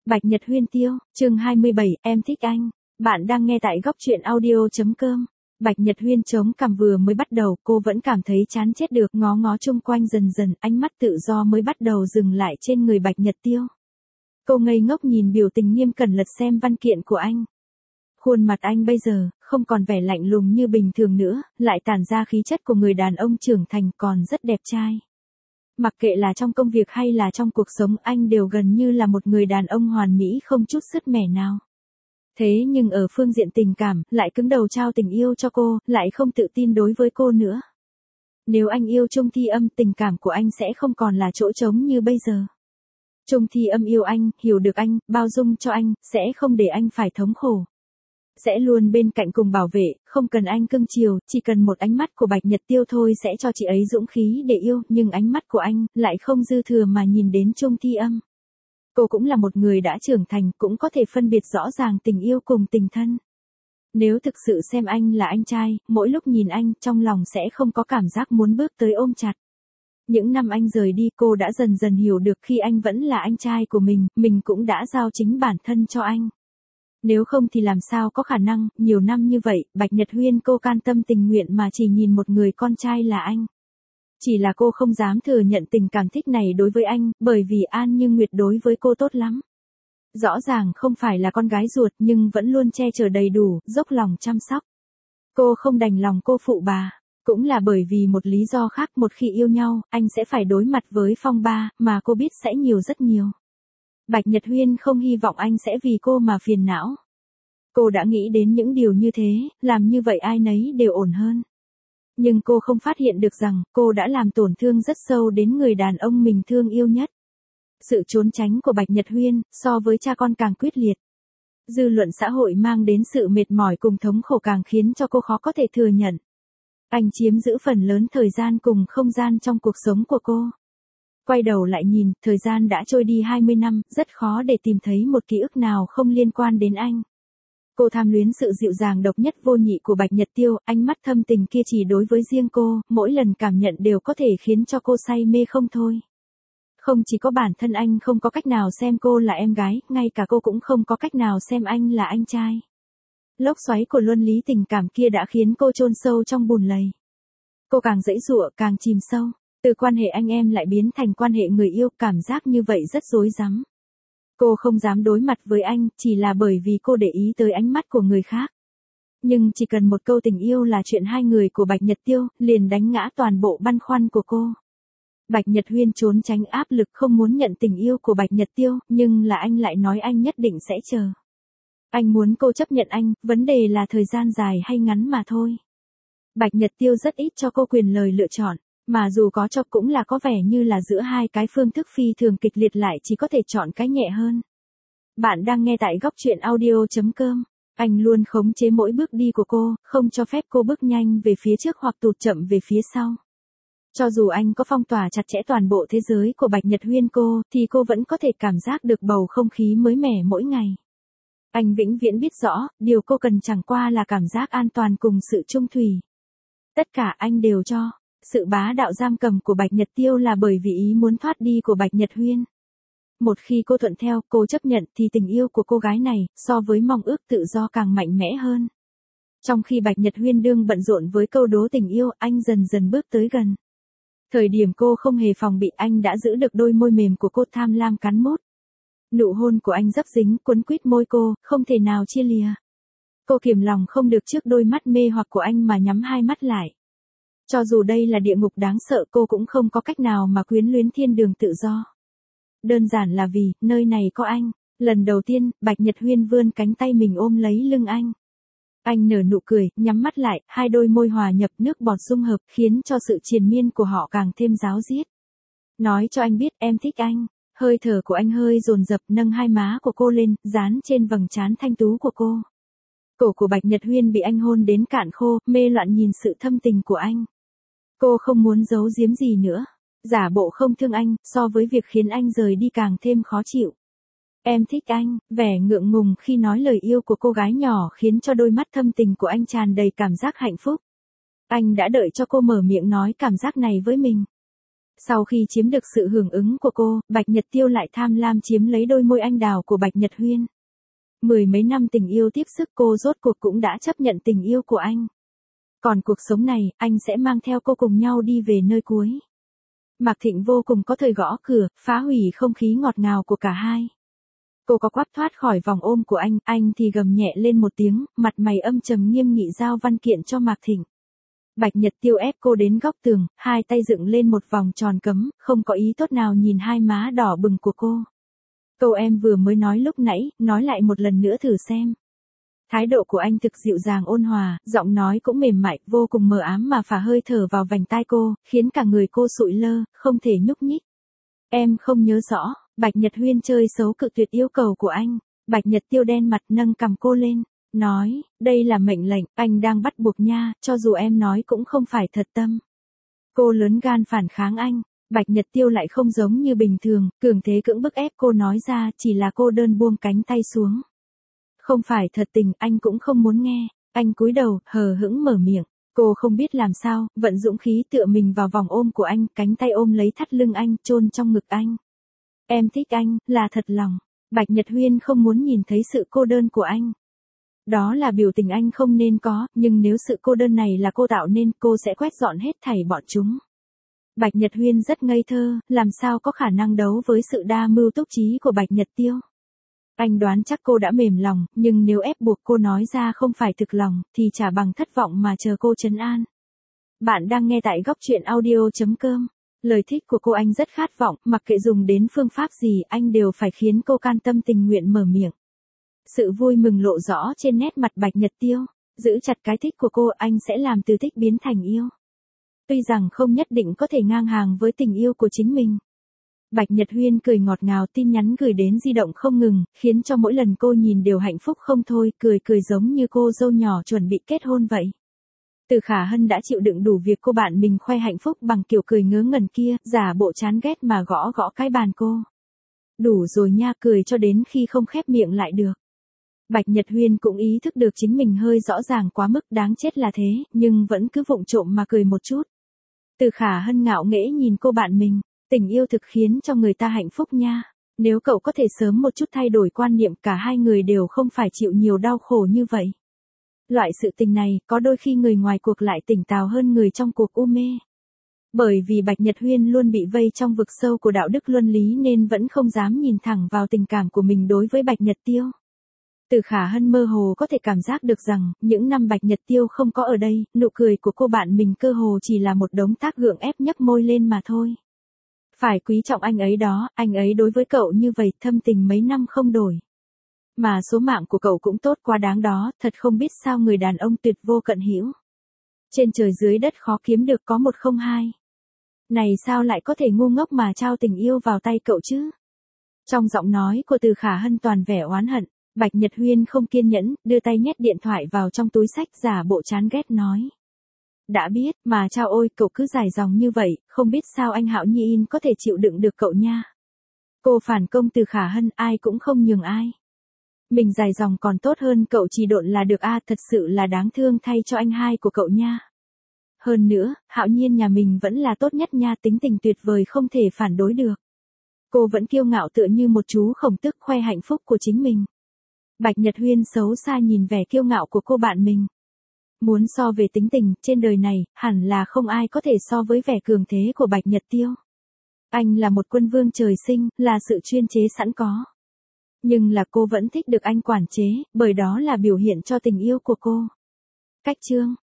Bạch Nhật Huyên Tiêu, chương 27, em thích anh. Bạn đang nghe tại góc truyện audio.com. Bạch Nhật Huyên chống cằm vừa mới bắt đầu, cô vẫn cảm thấy chán chết được, ngó ngó chung quanh dần dần, ánh mắt tự do mới bắt đầu dừng lại trên người Bạch Nhật Tiêu. Cô ngây ngốc nhìn biểu tình nghiêm cẩn lật xem văn kiện của anh. Khuôn mặt anh bây giờ, không còn vẻ lạnh lùng như bình thường nữa, lại tản ra khí chất của người đàn ông trưởng thành còn rất đẹp trai. Mặc kệ là trong công việc hay là trong cuộc sống, anh đều gần như là một người đàn ông hoàn mỹ không chút sứt mẻ nào. Thế nhưng ở phương diện tình cảm, lại cứng đầu trao tình yêu cho cô, lại không tự tin đối với cô nữa. Nếu anh yêu Trung Thi Âm, tình cảm của anh sẽ không còn là chỗ trống như bây giờ. Trung Thi Âm yêu anh, hiểu được anh, bao dung cho anh, sẽ không để anh phải thống khổ. Sẽ luôn bên cạnh cùng bảo vệ, không cần anh cưng chiều, chỉ cần một ánh mắt của Bạch Nhật Tiêu thôi sẽ cho chị ấy dũng khí để yêu, nhưng ánh mắt của anh lại không dư thừa mà nhìn đến Trung Thi Âm. Cô cũng là một người đã trưởng thành, cũng có thể phân biệt rõ ràng tình yêu cùng tình thân. Nếu thực sự xem anh là anh trai, mỗi lúc nhìn anh, trong lòng sẽ không có cảm giác muốn bước tới ôm chặt. Những năm anh rời đi, cô đã dần dần hiểu được khi anh vẫn là anh trai của mình cũng đã giao chính bản thân cho anh. Nếu không thì làm sao có khả năng, nhiều năm như vậy, Bạch Nhật Huyên cô can tâm tình nguyện mà chỉ nhìn một người con trai là anh. Chỉ là cô không dám thừa nhận tình cảm thích này đối với anh, bởi vì An Như Nguyệt đối với cô tốt lắm. Rõ ràng không phải là con gái ruột nhưng vẫn luôn che chở đầy đủ, dốc lòng chăm sóc. Cô không đành lòng cô phụ bà. Cũng là bởi vì một lý do khác, một khi yêu nhau, anh sẽ phải đối mặt với phong ba, mà cô biết sẽ nhiều rất nhiều. Bạch Nhật Huyên không hy vọng anh sẽ vì cô mà phiền não. Cô đã nghĩ đến những điều như thế, làm như vậy ai nấy đều ổn hơn. Nhưng cô không phát hiện được rằng, cô đã làm tổn thương rất sâu đến người đàn ông mình thương yêu nhất. Sự trốn tránh của Bạch Nhật Huyên, so với cha con càng quyết liệt. Dư luận xã hội mang đến sự mệt mỏi cùng thống khổ càng khiến cho cô khó có thể thừa nhận. Anh chiếm giữ phần lớn thời gian cùng không gian trong cuộc sống của cô. Quay đầu lại nhìn, thời gian đã trôi đi 20 năm, rất khó để tìm thấy một ký ức nào không liên quan đến anh. Cô tham luyến sự dịu dàng độc nhất vô nhị của Bạch Nhật Tiêu, ánh mắt thâm tình kia chỉ đối với riêng cô, mỗi lần cảm nhận đều có thể khiến cho cô say mê không thôi. Không chỉ có bản thân anh không có cách nào xem cô là em gái, ngay cả cô cũng không có cách nào xem anh là anh trai. Lốc xoáy của luân lý tình cảm kia đã khiến cô chôn sâu trong bùn lầy. Cô càng giãy giụa càng chìm sâu. Từ quan hệ anh em lại biến thành quan hệ người yêu, cảm giác như vậy rất rối rắm. Cô không dám đối mặt với anh, chỉ là bởi vì cô để ý tới ánh mắt của người khác. Nhưng chỉ cần một câu tình yêu là chuyện hai người của Bạch Nhật Tiêu, liền đánh ngã toàn bộ băn khoăn của cô. Bạch Nhật Huyên trốn tránh áp lực không muốn nhận tình yêu của Bạch Nhật Tiêu, nhưng là anh lại nói anh nhất định sẽ chờ. Anh muốn cô chấp nhận anh, vấn đề là thời gian dài hay ngắn mà thôi. Bạch Nhật Tiêu rất ít cho cô quyền lời lựa chọn. Mà dù có cho cũng là có vẻ như là giữa hai cái phương thức phi thường kịch liệt lại chỉ có thể chọn cái nhẹ hơn. Bạn đang nghe tại góc truyện audio.com. Anh luôn khống chế mỗi bước đi của cô, không cho phép cô bước nhanh về phía trước hoặc tụt chậm về phía sau. Cho dù anh có phong tỏa chặt chẽ toàn bộ thế giới của Bạch Nhật Huyên cô, thì cô vẫn có thể cảm giác được bầu không khí mới mẻ mỗi ngày. Anh vĩnh viễn biết rõ, điều cô cần chẳng qua là cảm giác an toàn cùng sự trung thủy. Tất cả anh đều cho. Sự bá đạo giam cầm của Bạch Nhật Tiêu là bởi vì ý muốn thoát đi của Bạch Nhật Huyên. Một khi cô thuận theo, cô chấp nhận thì tình yêu của cô gái này, so với mong ước tự do càng mạnh mẽ hơn. Trong khi Bạch Nhật Huyên đương bận rộn với câu đố tình yêu, anh dần dần bước tới gần. Thời điểm cô không hề phòng bị, anh đã giữ được đôi môi mềm của cô, tham lam cắn mút. Nụ hôn của anh dấp dính, quấn quýt môi cô, không thể nào chia lìa. Cô kiềm lòng không được trước đôi mắt mê hoặc của anh mà nhắm hai mắt lại. Cho dù đây là địa ngục đáng sợ, cô cũng không có cách nào mà quyến luyến thiên đường tự do. Đơn giản là vì, nơi này có anh. Lần đầu tiên, Bạch Nhật Huyên vươn cánh tay mình ôm lấy lưng anh. Anh nở nụ cười, nhắm mắt lại, hai đôi môi hòa nhập, nước bọt dung hợp, khiến cho sự triền miên của họ càng thêm ráo riết. Nói cho anh biết, em thích anh. Hơi thở của anh hơi dồn dập, nâng hai má của cô lên, dán trên vầng trán thanh tú của cô. Cổ của Bạch Nhật Huyên bị anh hôn đến cạn khô, mê loạn nhìn sự thâm tình của anh. Cô không muốn giấu giếm gì nữa. Giả bộ không thương anh, so với việc khiến anh rời đi càng thêm khó chịu. Em thích anh, vẻ ngượng ngùng khi nói lời yêu của cô gái nhỏ khiến cho đôi mắt thâm tình của anh tràn đầy cảm giác hạnh phúc. Anh đã đợi cho cô mở miệng nói cảm giác này với mình. Sau khi chiếm được sự hưởng ứng của cô, Bạch Nhật Tiêu lại tham lam chiếm lấy đôi môi anh đào của Bạch Nhật Huyên. Mười mấy năm tình yêu tiếp sức cô rốt cuộc cũng đã chấp nhận tình yêu của anh. Còn cuộc sống này, anh sẽ mang theo cô cùng nhau đi về nơi cuối. Mạc Thịnh vô cùng có thời gõ cửa, phá hủy không khí ngọt ngào của cả hai. Cô có quắp thoát khỏi vòng ôm của anh thì gầm nhẹ lên một tiếng, mặt mày âm trầm nghiêm nghị giao văn kiện cho Mạc Thịnh. Bạch Nhật Tiêu ép cô đến góc tường, hai tay dựng lên một vòng tròn cấm, không có ý tốt nào nhìn hai má đỏ bừng của cô. Câu em vừa mới nói lúc nãy, nói lại một lần nữa thử xem. Thái độ của anh thực dịu dàng ôn hòa, giọng nói cũng mềm mại, vô cùng mờ ám mà phả hơi thở vào vành tai cô, khiến cả người cô sụi lơ, không thể nhúc nhích. Em không nhớ rõ, Bạch Nhật Huyên chơi xấu cự tuyệt yêu cầu của anh. Bạch Nhật Tiêu đen mặt nâng cằm cô lên, nói, đây là mệnh lệnh, anh đang bắt buộc nha, cho dù em nói cũng không phải thật tâm. Cô lớn gan phản kháng anh. Bạch Nhật Tiêu lại không giống như bình thường, cường thế cưỡng bức ép cô nói ra, chỉ là cô đơn buông cánh tay xuống. Không phải thật tình, anh cũng không muốn nghe. Anh cúi đầu, hờ hững mở miệng. Cô không biết làm sao, vận dũng khí tựa mình vào vòng ôm của anh, cánh tay ôm lấy thắt lưng anh, chôn trong ngực anh. Em thích anh, là thật lòng. Bạch Nhật Huyên không muốn nhìn thấy sự cô đơn của anh. Đó là biểu tình anh không nên có, nhưng nếu sự cô đơn này là cô tạo nên, cô sẽ quét dọn hết thảy bọn chúng. Bạch Nhật Huyên rất ngây thơ, làm sao có khả năng đấu với sự đa mưu túc trí của Bạch Nhật Tiêu. Anh đoán chắc cô đã mềm lòng, nhưng nếu ép buộc cô nói ra không phải thực lòng, thì chả bằng thất vọng mà chờ cô trấn an. Bạn đang nghe tại góc truyện audio.com. Lời thích của cô anh rất khát vọng, mặc kệ dùng đến phương pháp gì anh đều phải khiến cô can tâm tình nguyện mở miệng. Sự vui mừng lộ rõ trên nét mặt Bạch Nhật Tiêu. Giữ chặt cái thích của cô, anh sẽ làm từ thích biến thành yêu. Tuy rằng không nhất định có thể ngang hàng với tình yêu của chính mình. Bạch Nhật Huyên cười ngọt ngào, tin nhắn gửi đến di động không ngừng, khiến cho mỗi lần cô nhìn đều hạnh phúc không thôi, cười giống như cô dâu nhỏ chuẩn bị kết hôn vậy. Từ Khả Hân đã chịu đựng đủ việc cô bạn mình khoe hạnh phúc bằng kiểu cười ngớ ngẩn kia, giả bộ chán ghét mà gõ cái bàn cô. Đủ rồi nha, cười cho đến khi không khép miệng lại được. Bạch Nhật Huyên cũng ý thức được chính mình hơi rõ ràng quá mức, đáng chết là thế, nhưng vẫn cứ vụng trộm mà cười một chút. Từ Khả Hân ngạo nghễ nhìn cô bạn mình, tình yêu thực khiến cho người ta hạnh phúc nha. Nếu cậu có thể sớm một chút thay đổi quan niệm, cả hai người đều không phải chịu nhiều đau khổ như vậy. Loại sự tình này, có đôi khi người ngoài cuộc lại tỉnh táo hơn người trong cuộc u mê. Bởi vì Bạch Nhật Huyên luôn bị vây trong vực sâu của đạo đức luân lý nên vẫn không dám nhìn thẳng vào tình cảm của mình đối với Bạch Nhật Tiêu. Từ Khả Hân mơ hồ có thể cảm giác được rằng, những năm Bạch Nhật Tiêu không có ở đây, nụ cười của cô bạn mình cơ hồ chỉ là một đống tác gượng ép nhấp môi lên mà thôi. Phải quý trọng anh ấy đó, anh ấy đối với cậu như vậy, thâm tình mấy năm không đổi. Mà số mạng của cậu cũng tốt quá đáng đó, thật không biết sao người đàn ông tuyệt vô cận hữu. Trên trời dưới đất khó kiếm được có một không hai. Này sao lại có thể ngu ngốc mà trao tình yêu vào tay cậu chứ? Trong giọng nói của Từ Khả Hân toàn vẻ oán hận. Bạch Nhật Huyên không kiên nhẫn, đưa tay nhét điện thoại vào trong túi xách, giả bộ chán ghét nói. Đã biết, mà chao ôi, cậu cứ dài dòng như vậy, không biết sao anh Hạo Nhi In có thể chịu đựng được cậu nha. Cô phản công Từ Khả Hân, ai cũng không nhường ai. Mình dài dòng còn tốt hơn cậu chỉ độn là được thật sự là đáng thương thay cho anh hai của cậu nha. Hơn nữa, Hạo Nhiên nhà mình vẫn là tốt nhất nha, tính tình tuyệt vời không thể phản đối được. Cô vẫn kiêu ngạo tựa như một chú khổng tước khoe hạnh phúc của chính mình. Bạch Nhật Huyên xấu xa nhìn vẻ kiêu ngạo của cô bạn mình. Muốn so về tính tình, trên đời này, hẳn là không ai có thể so với vẻ cường thế của Bạch Nhật Tiêu. Anh là một quân vương trời sinh, là sự chuyên chế sẵn có. Nhưng là cô vẫn thích được anh quản chế, bởi đó là biểu hiện cho tình yêu của cô. Cách chương